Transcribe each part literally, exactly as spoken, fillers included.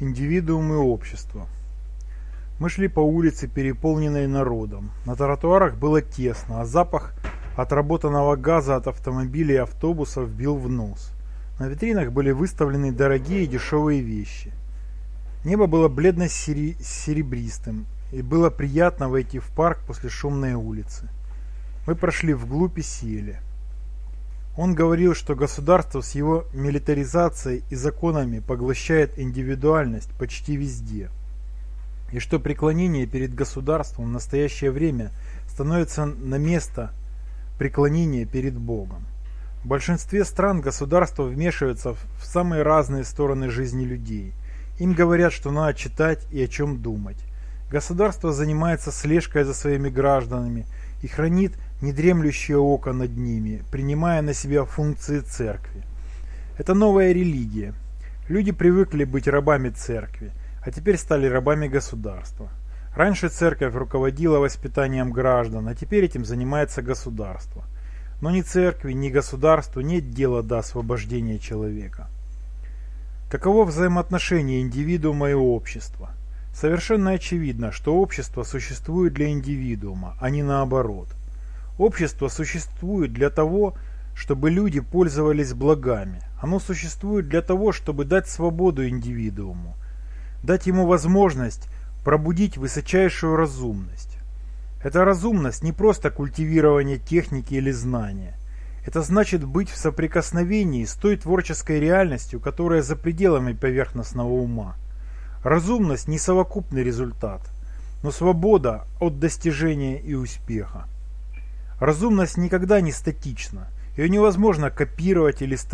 Индивидуум и общество. Мы шли по улице, переполненной народом. На тротуарах было тесно, а запах отработанного газа от автомобилей и автобусов бил в нос. На витринах были выставлены дорогие и дешевые вещи. Небо было бледно-серебристым, и было приятно войти в парк после шумной улицы. Мы прошли вглубь и сели. Он говорил, что государство с его милитаризацией и законами поглощает индивидуальность почти везде, и что преклонение перед государством в настоящее время становится на место преклонения перед Богом. В большинстве стран государство вмешивается в самые разные стороны жизни людей. Им говорят, что надо читать и о чем думать. Государство занимается слежкой за своими гражданами и хранит недремлющее око над ними, принимая на себя функции церкви. Это новая религия. Люди привыкли быть рабами церкви, а теперь стали рабами государства. Раньше церковь руководила воспитанием граждан, а теперь этим занимается государство. Но ни церкви, ни государству нет дела до освобождения человека. Каково взаимоотношение индивидуума и общества? Совершенно очевидно, что общество существует для индивидуума, а не наоборот. Общество существует для того, чтобы люди пользовались благами. Оно существует для того, чтобы дать свободу индивидууму, дать ему возможность пробудить высочайшую разумность. Эта разумность не просто культивирование техники или знания. Это значит быть в соприкосновении с той творческой реальностью, которая за пределами поверхностного ума. Разумность не совокупный результат, но свобода от достижения и успеха. Разумность никогда не статична, ее невозможно копировать или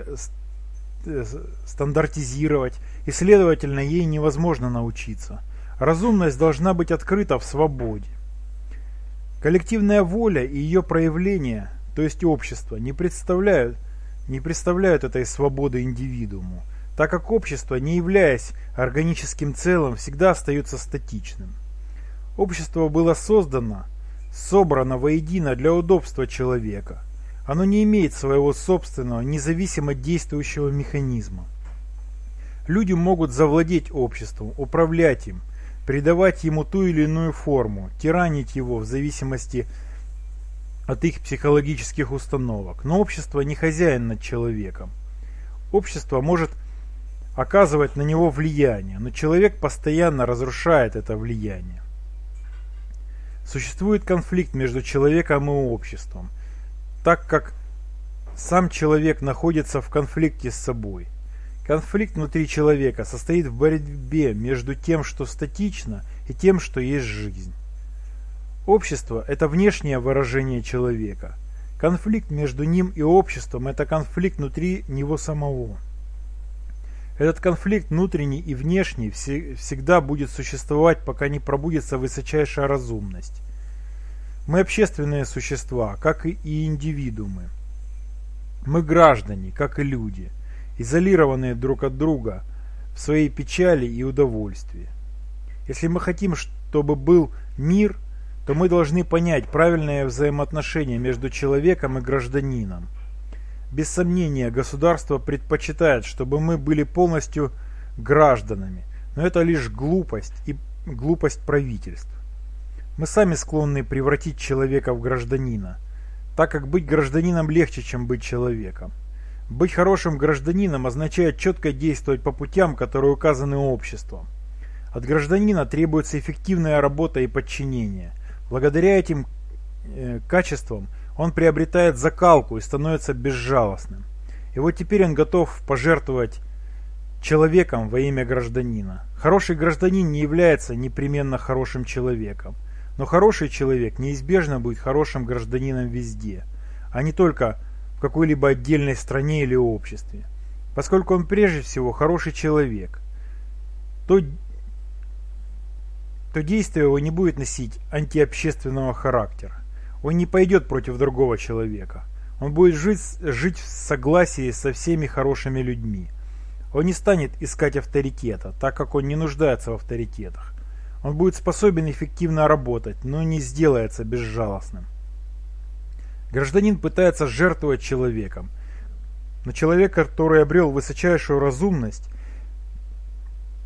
стандартизировать, и, следовательно, ей невозможно научиться. Разумность должна быть открыта в свободе. Коллективная воля и ее проявление, то есть общество, не представляют, не представляют этой свободы индивидууму, так как общество, не являясь органическим целым, всегда остается статичным. Общество было создано, собрано воедино для удобства человека. Оно не имеет своего собственного, независимо действующего механизма. Люди могут завладеть обществом, управлять им, придавать ему ту или иную форму, тиранить его в зависимости от их психологических установок. Но общество не хозяин над человеком. Общество может оказывать на него влияние, но человек постоянно разрушает это влияние. Существует конфликт между человеком и обществом, так как сам человек находится в конфликте с собой. Конфликт внутри человека состоит в борьбе между тем, что статично, и тем, что есть жизнь. Общество – это внешнее выражение человека. Конфликт между ним и обществом – это конфликт внутри него самого. Этот конфликт внутренний и внешний всегда будет существовать, пока не пробудется высочайшая разумность. Мы общественные существа, как и индивидуумы. Мы граждане, как и люди, изолированные друг от друга в своей печали и удовольствии. Если мы хотим, чтобы был мир, то мы должны понять правильное взаимоотношение между человеком и гражданином. Без сомнения, государство предпочитает, чтобы мы были полностью гражданами, но это лишь глупость и глупость правительств. Мы сами склонны превратить человека в гражданина, так как быть гражданином легче, чем быть человеком. Быть хорошим гражданином означает четко действовать по путям, которые указаны обществом. От гражданина требуется эффективная работа и подчинение. Благодаря этим э, качествам он приобретает закалку и становится безжалостным. И вот теперь он готов пожертвовать человеком во имя гражданина. Хороший гражданин не является непременно хорошим человеком, но хороший человек неизбежно будет хорошим гражданином везде, а не только в какой-либо отдельной стране или обществе. Поскольку он прежде всего хороший человек, то, то действие его не будет носить антиобщественного характера. Он не пойдет против другого человека. Он будет жить, жить в согласии со всеми хорошими людьми. Он не станет искать авторитета, так как он не нуждается в авторитетах. Он будет способен эффективно работать, но не сделается безжалостным. Гражданин пытается жертвовать человеком, но человек, который обрел высочайшую разумность,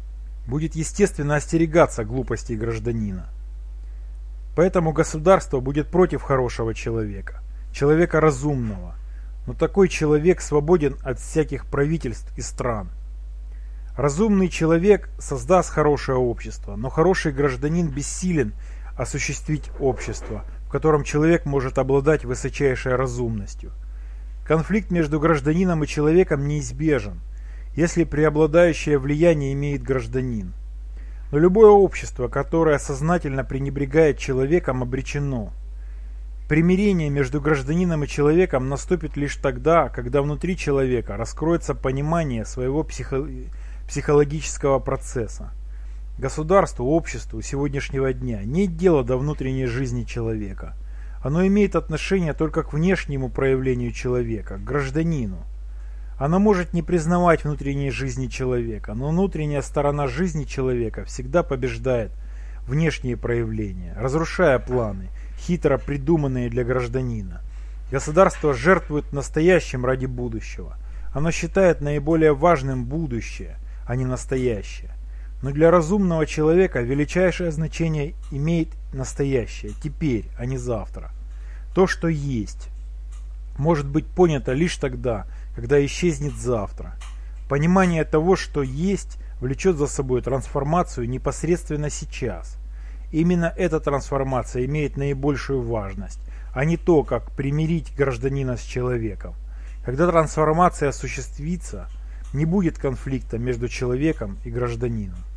будет естественно остерегаться глупостей гражданина. Поэтому государство будет против хорошего человека, человека разумного, но такой человек свободен от всяких правительств и стран. Разумный человек создаст хорошее общество, но хороший гражданин бессилен осуществить общество, в котором человек может обладать высочайшей разумностью. Конфликт между гражданином и человеком неизбежен, если преобладающее влияние имеет гражданин. Но любое общество, которое сознательно пренебрегает человеком, обречено. Примирение между гражданином и человеком наступит лишь тогда, когда внутри человека раскроется понимание своего психо... психологического процесса. Государству, обществу сегодняшнего дня нет дела до внутренней жизни человека. Оно имеет отношение только к внешнему проявлению человека, к гражданину. Оно может не признавать внутренней жизни человека, но внутренняя сторона жизни человека всегда побеждает внешние проявления, разрушая планы, хитро придуманные для гражданина. Государство жертвует настоящим ради будущего. Оно считает наиболее важным будущее, а не настоящее. Но для разумного человека величайшее значение имеет настоящее, теперь, а не завтра. То, что есть, может быть понято лишь тогда, когда исчезнет завтра. Понимание того, что есть, влечет за собой трансформацию непосредственно сейчас. Именно эта трансформация имеет наибольшую важность, а не то, как примирить гражданина с человеком. Когда трансформация осуществится, не будет конфликта между человеком и гражданином.